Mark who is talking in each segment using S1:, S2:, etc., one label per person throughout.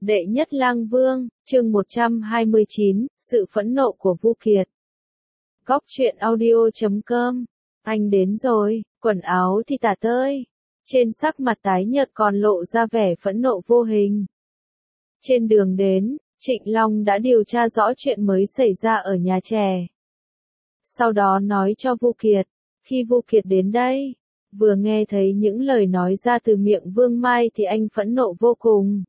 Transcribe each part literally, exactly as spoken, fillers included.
S1: Đệ nhất lang vương, chương một trăm hai mươi chín, sự phẫn nộ của Vu Kiệt. Góc truyện audio chấm com. Anh đến rồi, quần áo thì tả tơi. Trên sắc mặt tái nhợt còn lộ ra vẻ phẫn nộ vô hình. Trên đường đến, Trịnh Long đã điều tra rõ chuyện mới xảy ra ở nhà trẻ. Sau đó nói cho Vu Kiệt, khi Vu Kiệt đến đây, vừa nghe thấy những lời nói ra từ miệng Vương Mai thì anh phẫn nộ vô cùng.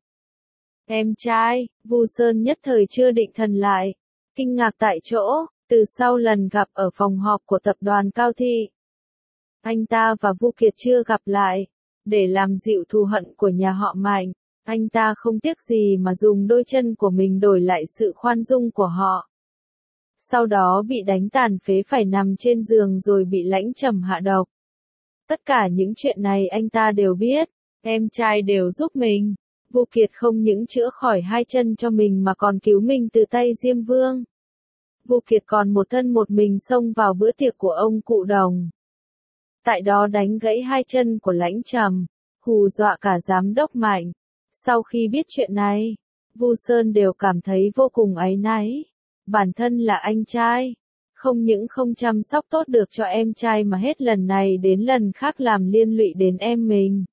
S1: Em trai, Vu Sơn nhất thời chưa định thần lại, kinh ngạc tại chỗ, từ sau lần gặp ở phòng họp của tập đoàn Cao Thị. Anh ta và Vu Kiệt chưa gặp lại, để làm dịu thù hận của nhà họ Mạnh, anh ta không tiếc gì mà dùng đôi chân của mình đổi lại sự khoan dung của họ. Sau đó bị đánh tàn phế phải nằm trên giường rồi bị Lãnh Trầm hạ độc. Tất cả những chuyện này anh ta đều biết, em trai đều giúp mình. Vu Kiệt không những chữa khỏi hai chân cho mình mà còn cứu mình từ tay Diêm Vương. Vu Kiệt còn một thân một mình xông vào bữa tiệc của ông cụ Đồng. Tại đó đánh gãy hai chân của Lãnh Trầm, hù dọa cả giám đốc Mạnh. Sau khi biết chuyện này, Vu Sơn đều cảm thấy vô cùng áy náy. Bản thân là anh trai, không những không chăm sóc tốt được cho em trai mà hết lần này đến lần khác làm liên lụy đến em mình.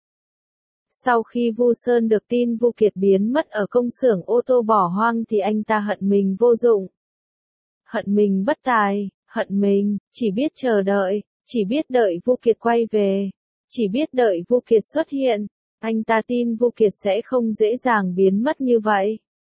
S1: Sau khi Vu Sơn được tin Vu Kiệt biến mất ở công xưởng ô tô bỏ hoang thì anh ta hận mình vô dụng. Hận mình bất tài, hận mình, chỉ biết chờ đợi, chỉ biết đợi Vu Kiệt quay về, chỉ biết đợi Vu Kiệt xuất hiện. Anh ta tin Vu Kiệt sẽ không dễ dàng biến mất như vậy.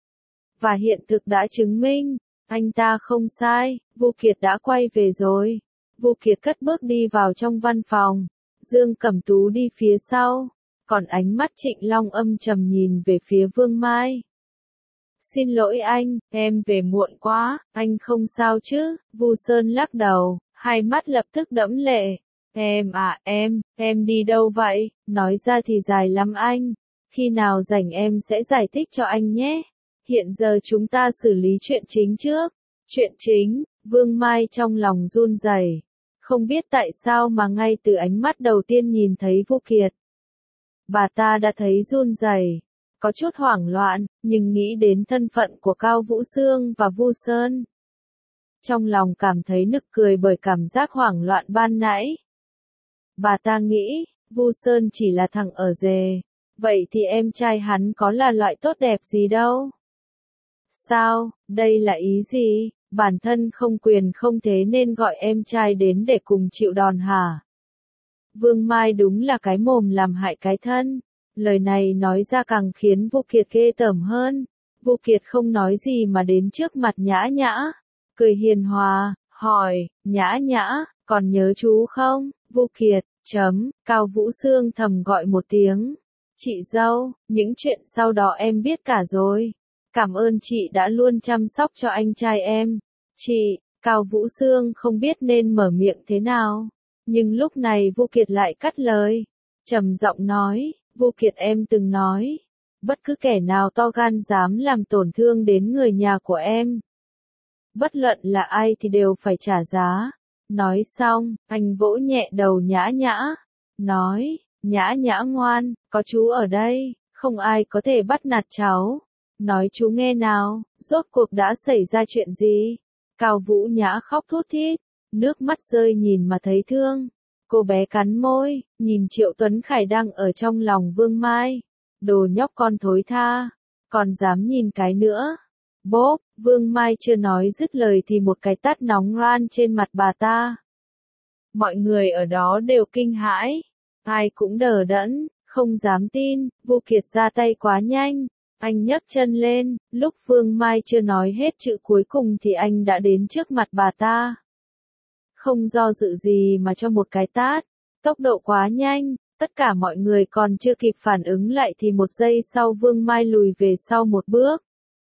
S1: Và hiện thực đã chứng minh, anh ta không sai, Vu Kiệt đã quay về rồi. Vu Kiệt cất bước đi vào trong văn phòng, Dương Cẩm Tú đi phía sau. Còn ánh mắt Trịnh Long âm trầm nhìn về phía Vương Mai. Xin lỗi anh, em về muộn quá, anh không sao chứ? Vu Sơn lắc đầu, hai mắt lập tức đẫm lệ. Em à, em, em đi đâu vậy? Nói ra thì dài lắm anh. Khi nào rảnh em sẽ giải thích cho anh nhé. Hiện giờ chúng ta xử lý chuyện chính trước. Chuyện chính, Vương Mai trong lòng run rẩy. Không biết tại sao mà ngay từ ánh mắt đầu tiên nhìn thấy Vu Kiệt, bà ta đã thấy run rẩy, có chút hoảng loạn, nhưng nghĩ đến thân phận của Cao Vũ Sương và Vu Sơn. Trong lòng cảm thấy nực cười bởi cảm giác hoảng loạn ban nãy. Bà ta nghĩ, Vu Sơn chỉ là thằng ở rề, vậy thì em trai hắn có là loại tốt đẹp gì đâu. Sao, đây là ý gì? Bản thân không quyền không thế nên gọi em trai đến để cùng chịu đòn hả? Vương Mai đúng là cái mồm làm hại cái thân. Lời này nói ra càng khiến Vu Kiệt ghê tởm hơn. Vu Kiệt không nói gì mà đến trước mặt Nhã Nhã, cười hiền hòa, hỏi, Nhã Nhã, còn nhớ chú không? Vu Kiệt, chấm, Cao Vũ Sương thầm gọi một tiếng. Chị dâu, những chuyện sau đó em biết cả rồi. Cảm ơn chị đã luôn chăm sóc cho anh trai em. Chị, Cao Vũ Sương không biết nên mở miệng thế nào. Nhưng lúc này Vu Kiệt lại cắt lời, trầm giọng nói, Vu Kiệt em từng nói, bất cứ kẻ nào to gan dám làm tổn thương đến người nhà của em, bất luận là ai thì đều phải trả giá. Nói xong, anh vỗ nhẹ đầu Nhã Nhã, nói, Nhã Nhã ngoan, có chú ở đây, không ai có thể bắt nạt cháu. Nói chú nghe nào, rốt cuộc đã xảy ra chuyện gì? Cao Vũ Nhã khóc thút thít, nước mắt rơi nhìn mà thấy thương. Cô bé cắn môi, nhìn Triệu Tuấn Khải đang ở trong lòng Vương Mai. Đồ nhóc con thối tha, còn dám nhìn cái nữa. Bốp, Vương Mai chưa nói dứt lời thì một cái tát nóng ran trên mặt bà ta. Mọi người ở đó đều kinh hãi, ai cũng đờ đẫn, không dám tin, Vu Kiệt ra tay quá nhanh. Anh nhấc chân lên, lúc Vương Mai chưa nói hết chữ cuối cùng thì anh đã đến trước mặt bà ta. Không do dự gì mà cho một cái tát, tốc độ quá nhanh, tất cả mọi người còn chưa kịp phản ứng lại thì một giây sau Vương Mai lùi về sau một bước.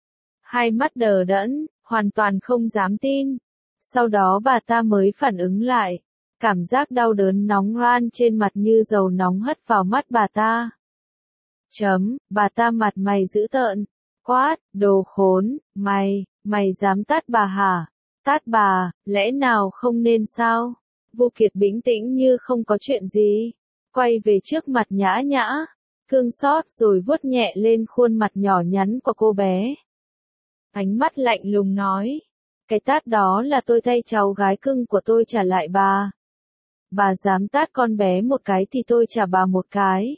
S1: Hai mắt đờ đẫn, hoàn toàn không dám tin. Sau đó bà ta mới phản ứng lại, cảm giác đau đớn nóng ran trên mặt như dầu nóng hất vào mắt bà ta. Chấm, bà ta mặt mày dữ tợn, quát, đồ khốn, mày, mày dám tát bà hả? Tát bà, lẽ nào không nên sao? Vu Kiệt bình tĩnh như không có chuyện gì, quay về trước mặt Nhã Nhã, cương xót rồi vuốt nhẹ lên khuôn mặt nhỏ nhắn của cô bé. Ánh mắt lạnh lùng nói, cái tát đó là tôi thay cháu gái cưng của tôi trả lại bà. Bà dám tát con bé một cái thì tôi trả bà một cái.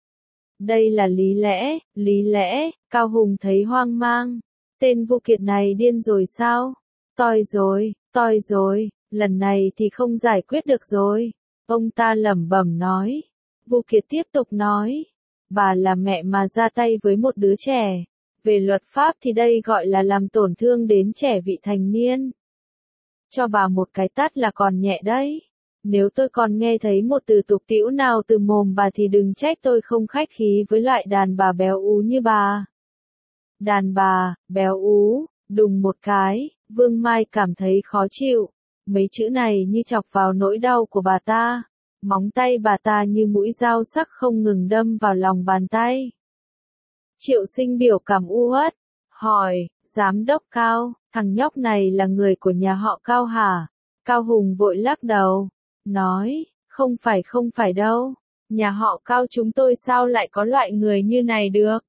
S1: Đây là lý lẽ, lý lẽ, Cao Hùng thấy hoang mang. Tên Vu Kiệt này điên rồi sao? Toi rồi, toi rồi, lần này thì không giải quyết được rồi. Ông ta lẩm bẩm nói. Vu Kiệt tiếp tục nói. Bà là mẹ mà ra tay với một đứa trẻ. Về luật pháp thì đây gọi là làm tổn thương đến trẻ vị thành niên. Cho bà một cái tát là còn nhẹ đấy. Nếu tôi còn nghe thấy một từ tục tĩu nào từ mồm bà thì đừng trách tôi không khách khí với loại đàn bà béo ú như bà. Đàn bà, béo ú, đùng một cái, Vương Mai cảm thấy khó chịu. Mấy chữ này như chọc vào nỗi đau của bà ta. Móng tay bà ta như mũi dao sắc không ngừng đâm vào lòng bàn tay. Triệu Sinh biểu cảm u uất, hỏi, giám đốc Cao, thằng nhóc này là người của nhà họ Cao hả? Cao Hùng vội lắc đầu, nói, không phải không phải đâu, nhà họ Cao chúng tôi sao lại có loại người như này được?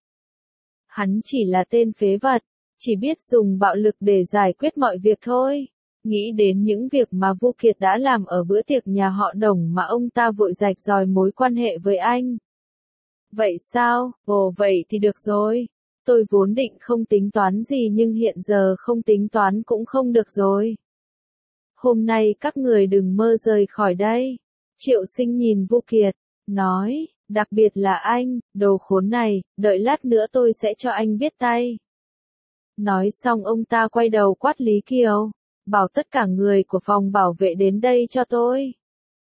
S1: Hắn chỉ là tên phế vật, chỉ biết dùng bạo lực để giải quyết mọi việc thôi. Nghĩ đến những việc mà Vu Kiệt đã làm ở bữa tiệc nhà họ Đồng mà ông ta vội rạch ròi mối quan hệ với anh. Vậy sao? Ồ vậy thì được rồi. Tôi vốn định không tính toán gì nhưng hiện giờ không tính toán cũng không được rồi. Hôm nay các người đừng mơ rời khỏi đây. Triệu Sinh nhìn Vu Kiệt, nói, đặc biệt là anh, đồ khốn này, đợi lát nữa tôi sẽ cho anh biết tay. Nói xong ông ta quay đầu quát Lý Kiều, bảo tất cả người của phòng bảo vệ đến đây cho tôi.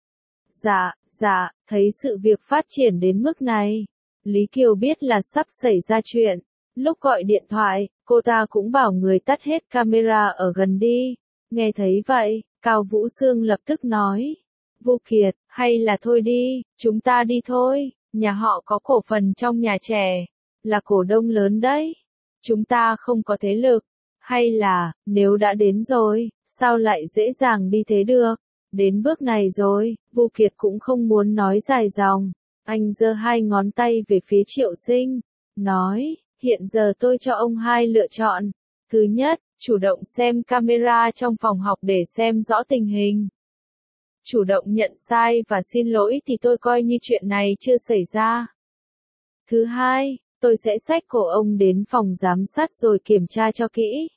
S1: Dạ, dạ, thấy sự việc phát triển đến mức này. Lý Kiều biết là sắp xảy ra chuyện. Lúc gọi điện thoại, cô ta cũng bảo người tắt hết camera ở gần đi. Nghe thấy vậy, Cao Vũ Sương lập tức nói. Vu Kiệt, hay là thôi đi, chúng ta đi thôi. Nhà họ có cổ phần trong nhà trẻ. Là cổ đông lớn đấy. Chúng ta không có thế lực. Hay là, nếu đã đến rồi, sao lại dễ dàng đi thế được? Đến bước này rồi, Vu Kiệt cũng không muốn nói dài dòng. Anh giơ hai ngón tay về phía Triệu Sinh, nói, hiện giờ tôi cho ông hai lựa chọn. Thứ nhất, chủ động xem camera trong phòng học để xem rõ tình hình. Chủ động nhận sai và xin lỗi thì tôi coi như chuyện này chưa xảy ra. Thứ hai, tôi sẽ xách cổ ông đến phòng giám sát rồi kiểm tra cho kỹ.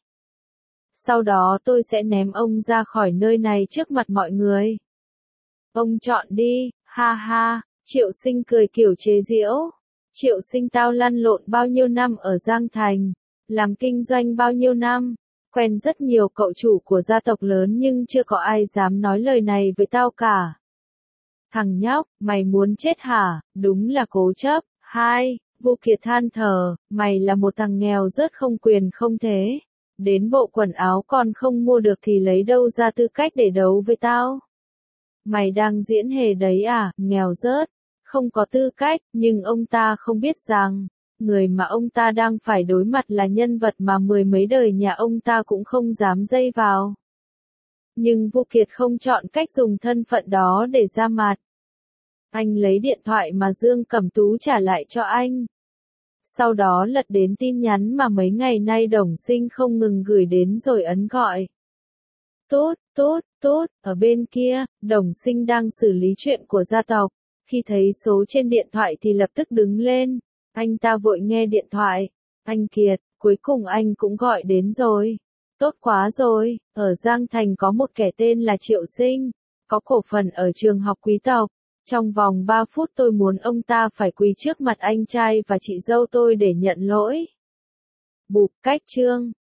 S1: Sau đó tôi sẽ ném ông ra khỏi nơi này trước mặt mọi người. Ông chọn đi, ha ha. Triệu Sinh cười kiểu chế giễu. Triệu Sinh tao lăn lộn bao nhiêu năm ở Giang Thành, làm kinh doanh bao nhiêu năm, quen rất nhiều cậu chủ của gia tộc lớn nhưng chưa có ai dám nói lời này với tao cả. Thằng nhóc, mày muốn chết hả? Đúng là cố chấp. Hai, Vu Kiệt than thở, mày là một thằng nghèo rớt không quyền không thế. Đến bộ quần áo còn không mua được thì lấy đâu ra tư cách để đấu với tao? Mày đang diễn hề đấy à, nghèo rớt, không có tư cách, nhưng ông ta không biết rằng, người mà ông ta đang phải đối mặt là nhân vật mà mười mấy đời nhà ông ta cũng không dám dây vào. Nhưng Vu Kiệt không chọn cách dùng thân phận đó để ra mặt. Anh lấy điện thoại mà Dương Cẩm Tú trả lại cho anh. Sau đó lật đến tin nhắn mà mấy ngày nay Đồng Sinh không ngừng gửi đến rồi ấn gọi. Tốt, tốt, tốt, ở bên kia, Đồng Sinh đang xử lý chuyện của gia tộc. Khi thấy số trên điện thoại thì lập tức đứng lên. Anh ta vội nghe điện thoại. Anh Kiệt, cuối cùng anh cũng gọi đến rồi. Tốt quá rồi, ở Giang Thành có một kẻ tên là Triệu Sinh. Có cổ phần ở trường học quý tộc. Trong vòng ba phút tôi muốn ông ta phải quỳ trước mặt anh trai và chị dâu tôi để nhận lỗi. Bụp cách chương.